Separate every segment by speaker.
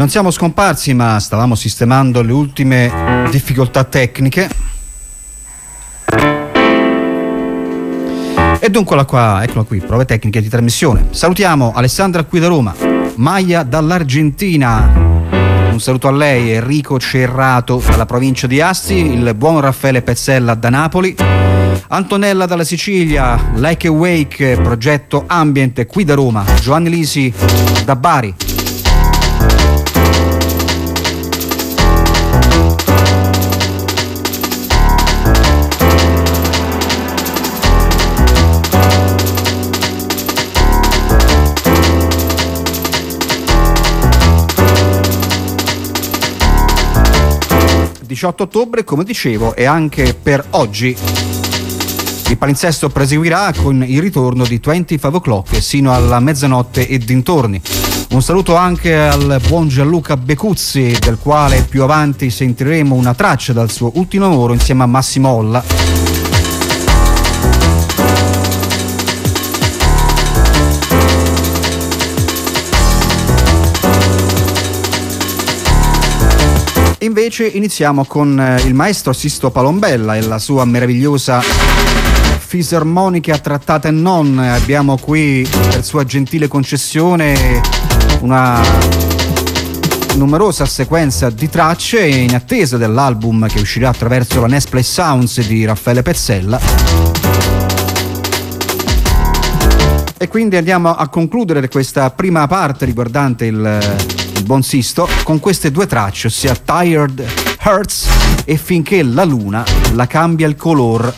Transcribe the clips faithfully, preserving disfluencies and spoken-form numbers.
Speaker 1: Non siamo scomparsi, ma stavamo sistemando le ultime difficoltà tecniche. E dunque la qua, eccola qui, prove tecniche di trasmissione. Salutiamo Alessandra qui da Roma, Maya dall'Argentina, un saluto a lei, Enrico Cerrato dalla provincia di Asti, il buon Raffaele Pezzella da Napoli, Antonella dalla Sicilia, Like Awake, progetto Ambient qui da Roma, Giovanni Lisi da Bari. diciotto ottobre, come dicevo, e anche per oggi il palinsesto proseguirà con il ritorno di venticinque o'clock sino alla mezzanotte e dintorni. Un saluto anche al buon Gianluca Becuzzi, del quale più avanti sentiremo una traccia dal suo ultimo lavoro insieme a Massimo Olla. Invece iniziamo con il maestro Sisto Palombella e la sua meravigliosa fisarmonica trattata e non. Abbiamo qui, per sua gentile concessione, una numerosa sequenza di tracce in attesa dell'album che uscirà attraverso la Nesplay Sounds di Raffaele Pezzella. E quindi andiamo a concludere questa prima parte riguardante il il buon Sisto con queste due tracce, ossia Tired Hearts e Finché la luna la cambia il color.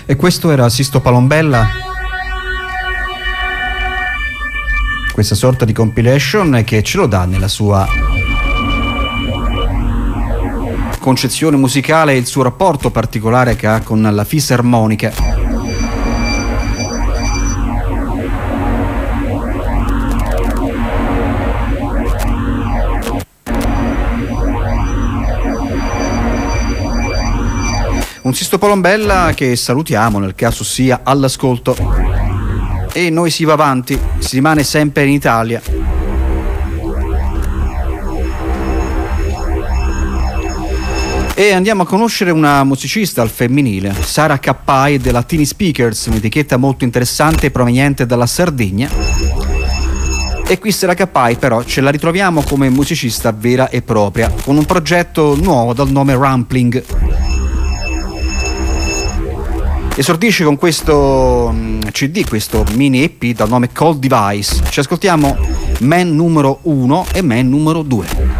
Speaker 1: E questo era Sisto Palombella, questa sorta di compilation che ce lo dà nella sua concezione musicale e il suo rapporto particolare che ha con la fisarmonica. Un Sisto Palombella che salutiamo nel caso sia all'ascolto. E noi si va avanti, si rimane sempre in Italia. E andiamo a conoscere una musicista al femminile, Sara Cappai della Teeny Speakers, un'etichetta molto interessante proveniente dalla Sardegna. E qui Sara Cappai però ce la ritroviamo come musicista vera e propria, con un progetto nuovo dal nome Rampling. Esordisce con questo C D, questo mini E P dal nome Cold Device. Ci ascoltiamo Man numero uno e Man numero due.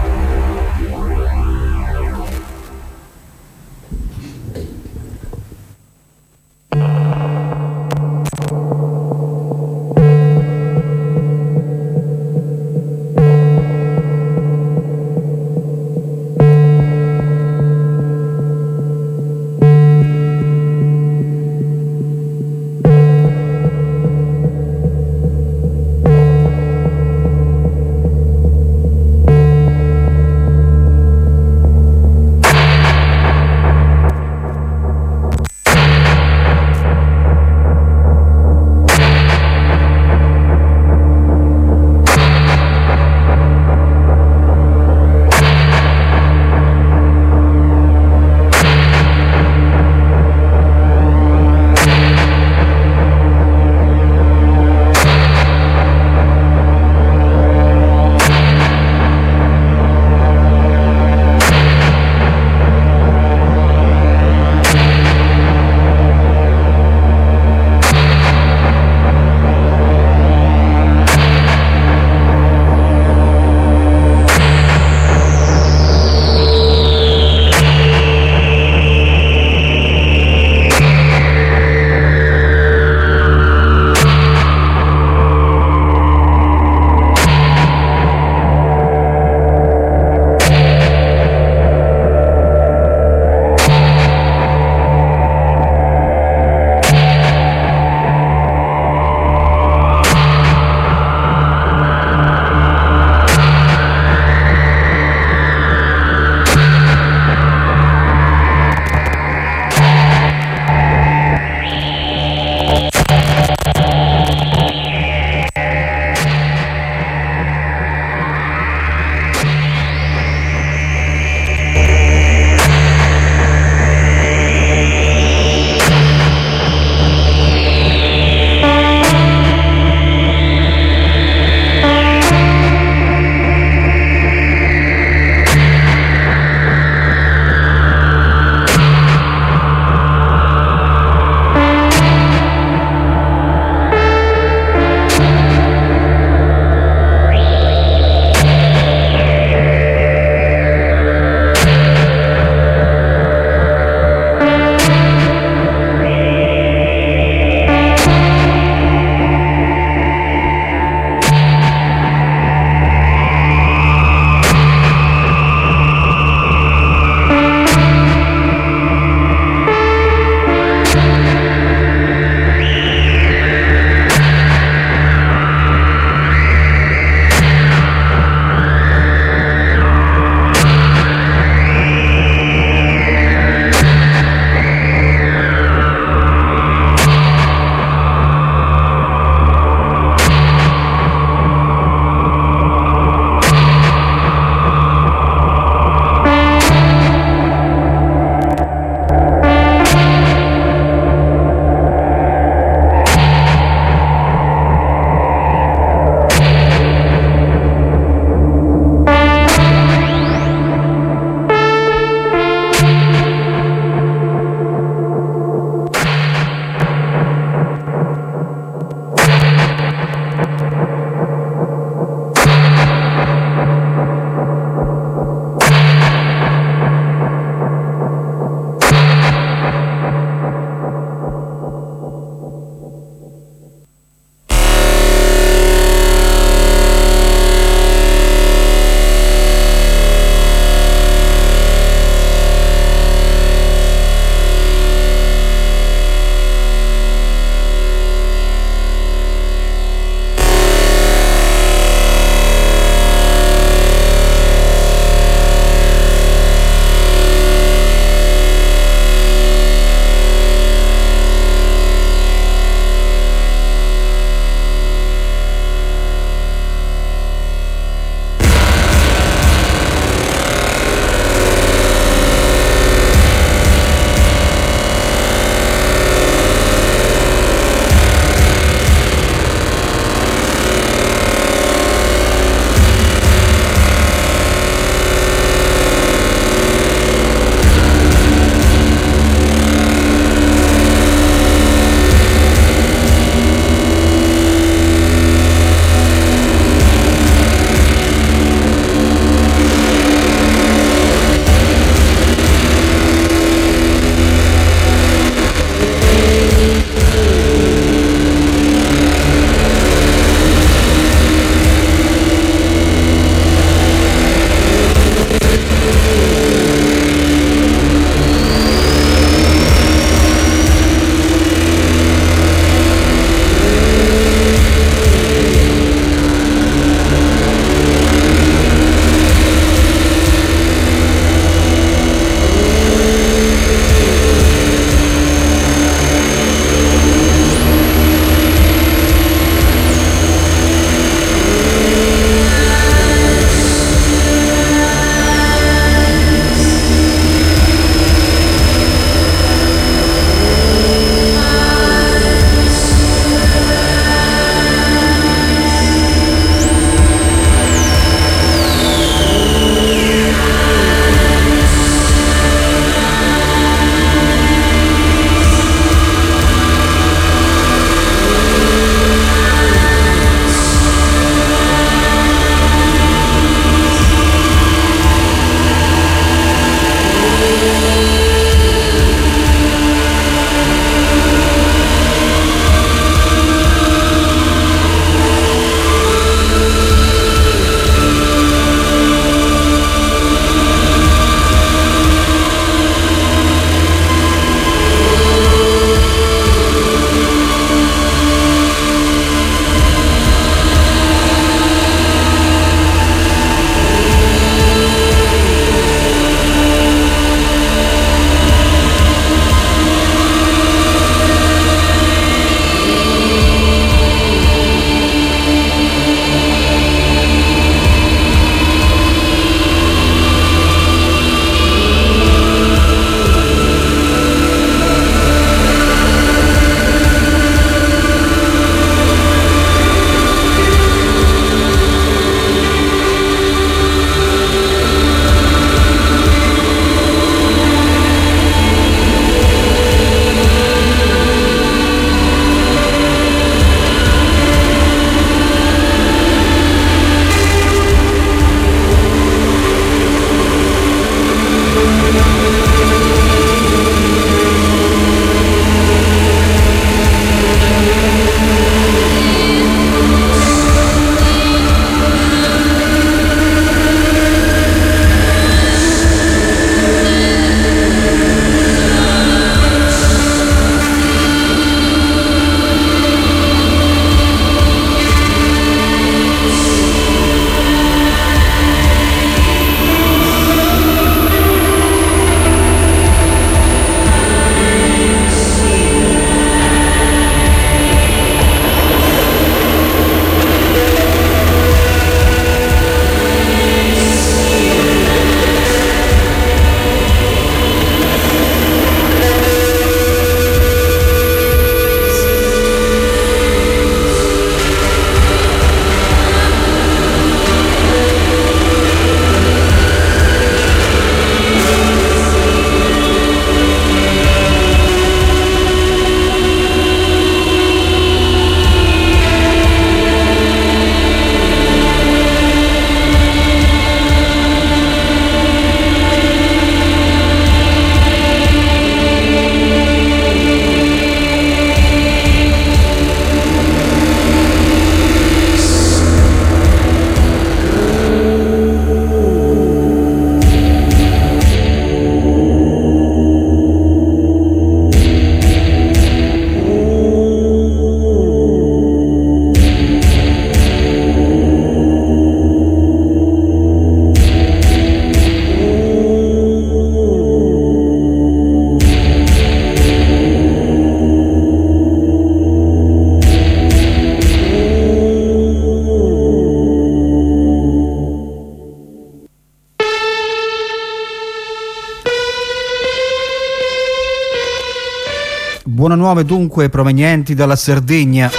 Speaker 1: Buone nuove dunque provenienti dalla Sardegna.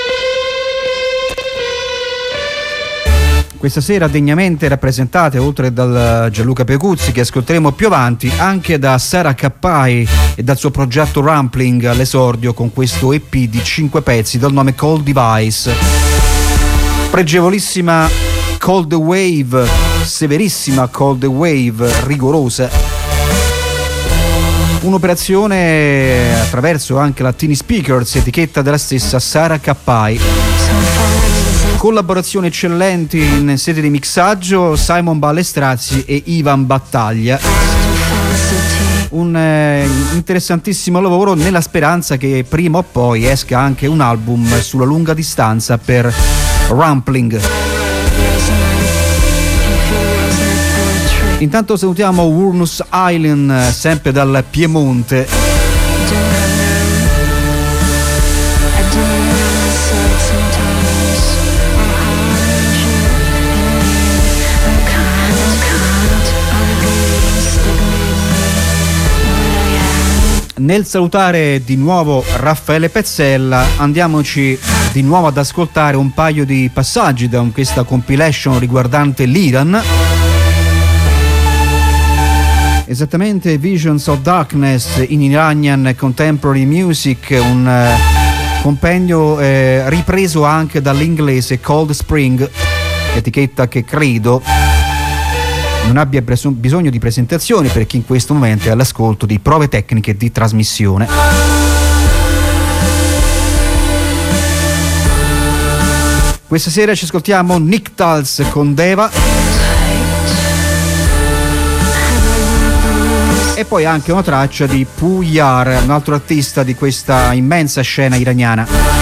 Speaker 1: Questa sera degnamente rappresentate, oltre dal Gianluca Pecuzzi che ascolteremo più avanti, anche da Sara Cappai e dal suo progetto Rampling all'esordio con questo E P di cinque pezzi dal nome Cold Device. Pregevolissima Cold Wave, severissima Cold Wave, rigorosa. Un'operazione attraverso anche la Tiny Speakers, etichetta della stessa Sara Cappai. Collaborazioni eccellenti in sede di mixaggio, Simon Ballestrazzi e Ivan Battaglia. Un eh, interessantissimo lavoro nella speranza che prima o poi esca anche un album sulla lunga distanza per Rampling. Intanto salutiamo Wurnus Island, sempre dal Piemonte. Nel salutare di nuovo Raffaele Pezzella, andiamoci di nuovo ad ascoltare un paio di passaggi da questa compilation riguardante l'Iran. Esattamente Visions of Darkness in Iranian Contemporary Music, un eh, compendio eh, ripreso anche dall'inglese Cold Spring, etichetta che credo non abbia bisogno di presentazioni per chi in questo momento è all'ascolto di prove tecniche di trasmissione. Questa sera ci ascoltiamo Nick Tals con Deva e poi anche una traccia di Puyar, un altro artista di questa immensa scena iraniana.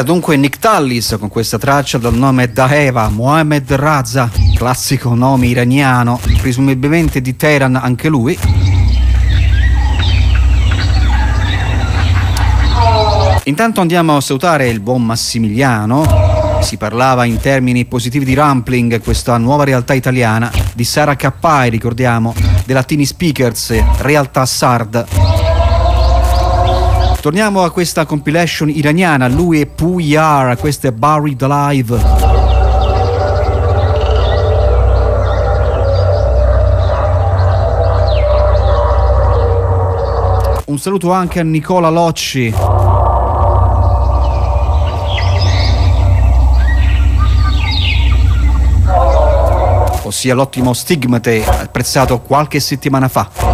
Speaker 1: Era dunque Nick Tallis con questa traccia dal nome Daheva, Mohamed Raza, classico nome iraniano, presumibilmente di Teheran anche lui. Intanto andiamo a salutare il buon Massimiliano. Si parlava in termini positivi di Rampling, questa nuova realtà italiana, di Sara Cappai, ricordiamo, della Tini Speakers, realtà Sard. Torniamo a questa compilation iraniana, lui è Puyar, questo è Buried Alive. Un saluto anche a Nicola Locci. Ossia l'ottimo Stigmate, apprezzato qualche settimana fa.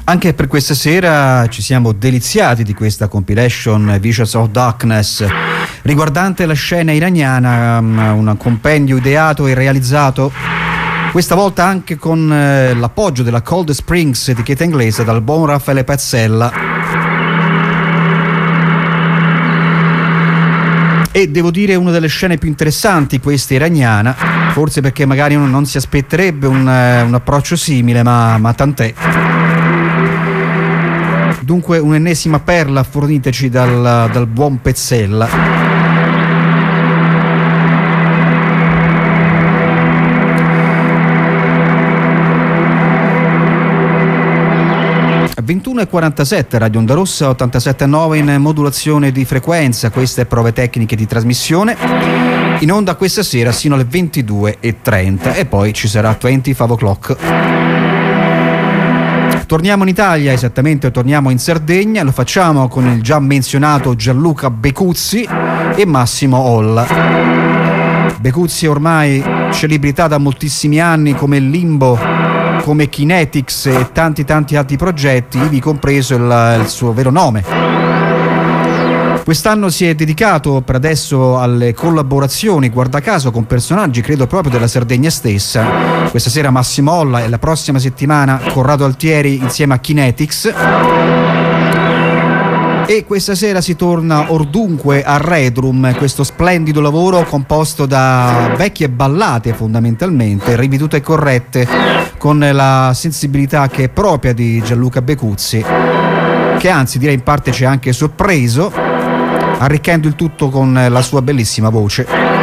Speaker 1: Anche per questa sera ci siamo deliziati di questa compilation Visions of Darkness riguardante la scena iraniana, un compendio ideato e realizzato questa volta anche con eh, l'appoggio della Cold Springs, etichetta inglese, dal buon Raffaele Pezzella. E devo dire una delle scene più interessanti, questa iraniana, forse perché magari uno non si aspetterebbe un, eh, un approccio simile, ma, ma tant'è. Dunque un'ennesima perla forniteci dal, dal buon Pezzella. ventuno e quarantasette, Radio Onda Rossa ottantasette virgola nove in modulazione di frequenza, queste prove tecniche di trasmissione. In onda questa sera sino alle ventidue e trenta e poi ci sarà venticinque o'clock. Torniamo in Italia, esattamente torniamo in Sardegna, lo facciamo con il già menzionato Gianluca Becuzzi e Massimo Olla. Becuzzi è ormai celebrità da moltissimi anni come Limbo, come Kinetics e tanti tanti altri progetti, ivi compreso il, il suo vero nome. Quest'anno si è dedicato per adesso alle collaborazioni, guarda caso, con personaggi credo proprio della Sardegna stessa. Questa sera Massimo Olla e la prossima settimana Corrado Altieri insieme a Kinetics. E questa sera si torna ordunque a Redrum, questo splendido lavoro composto da vecchie ballate fondamentalmente, ripetute e corrette con la sensibilità che è propria di Gianluca Becuzzi, che anzi direi in parte ci ha anche sorpreso, arricchendo il tutto con la sua bellissima voce.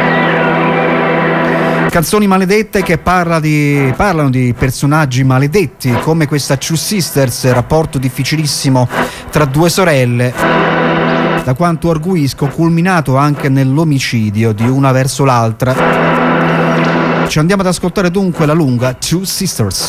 Speaker 1: Canzoni maledette che parla di, parlano di personaggi maledetti, come questa Two Sisters, rapporto difficilissimo tra due sorelle, da quanto arguisco culminato anche nell'omicidio di una verso l'altra. Ci andiamo ad ascoltare dunque la lunga Two Sisters.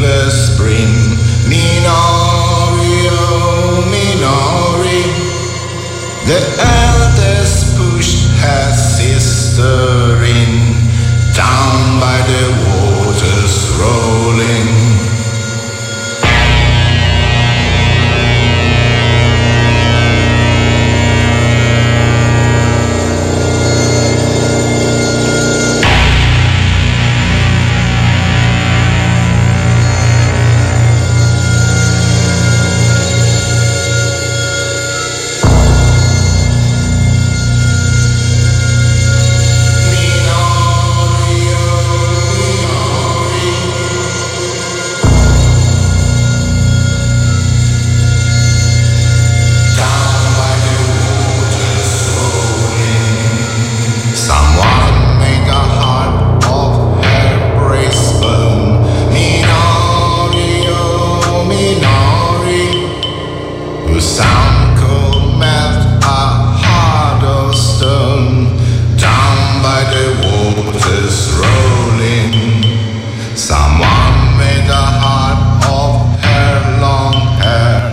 Speaker 2: fever spring. Minori, oh Minori. The eldest pushed her sister in, down by the waters rolling.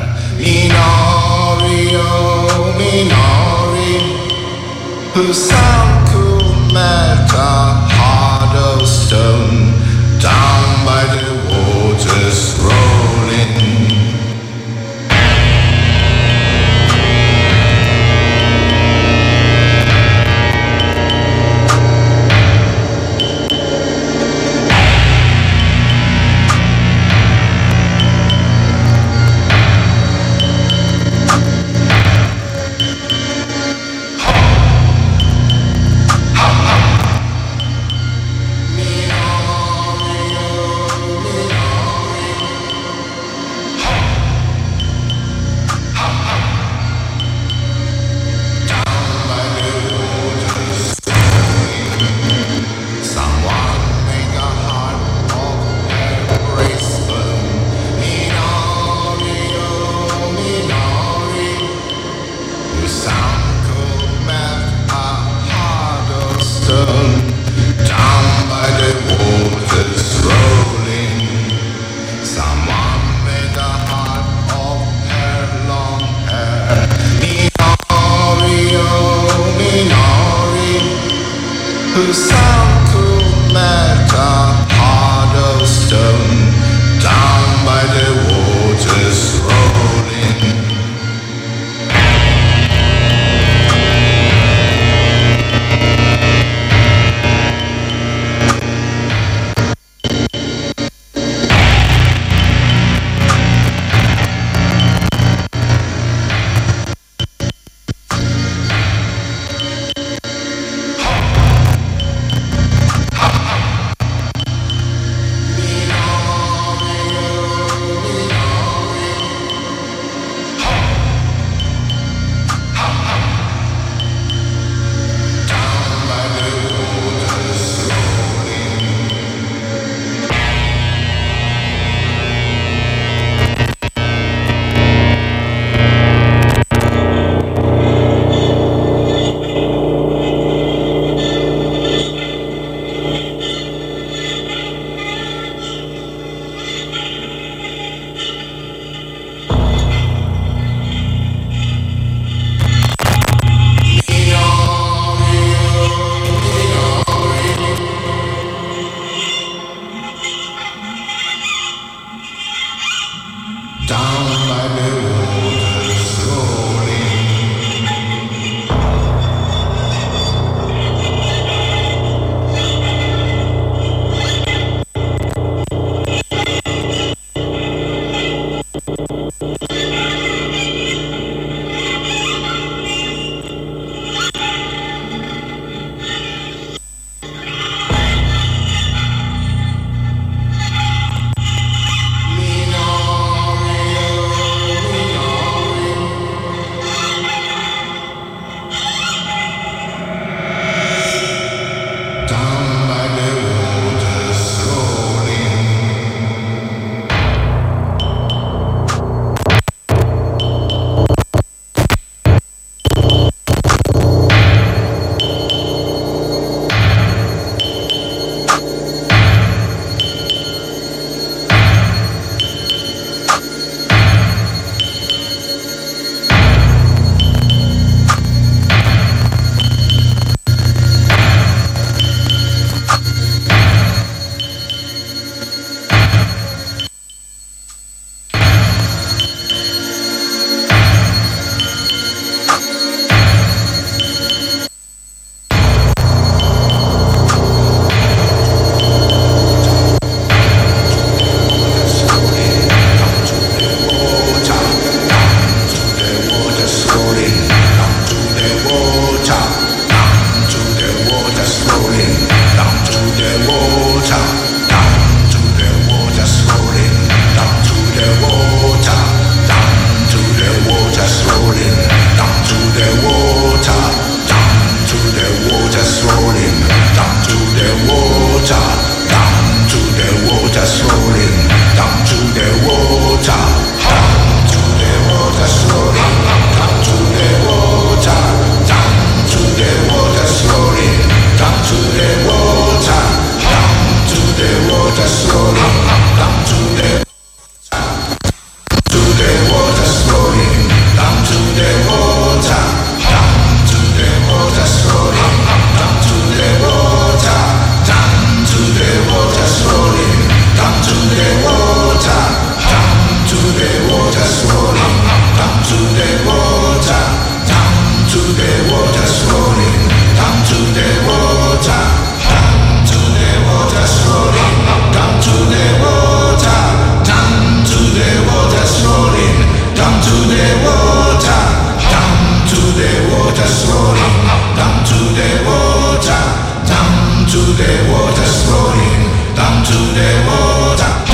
Speaker 2: Minori, oh Minori, who